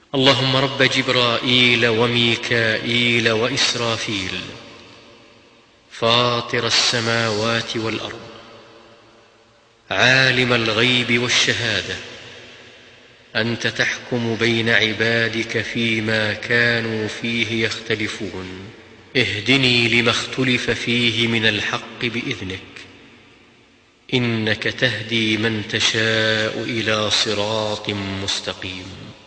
اللهم رب جبرائيل وميكائيل وإسرافيل، فاطر السماوات والأرض، عالم الغيب والشهادة، أنت تحكم بين عبادك فيما كانوا فيه يختلفون، اهدني لما اختلف فيه من الحق بإذنك، إنك تهدي من تشاء إلى صراط مستقيم.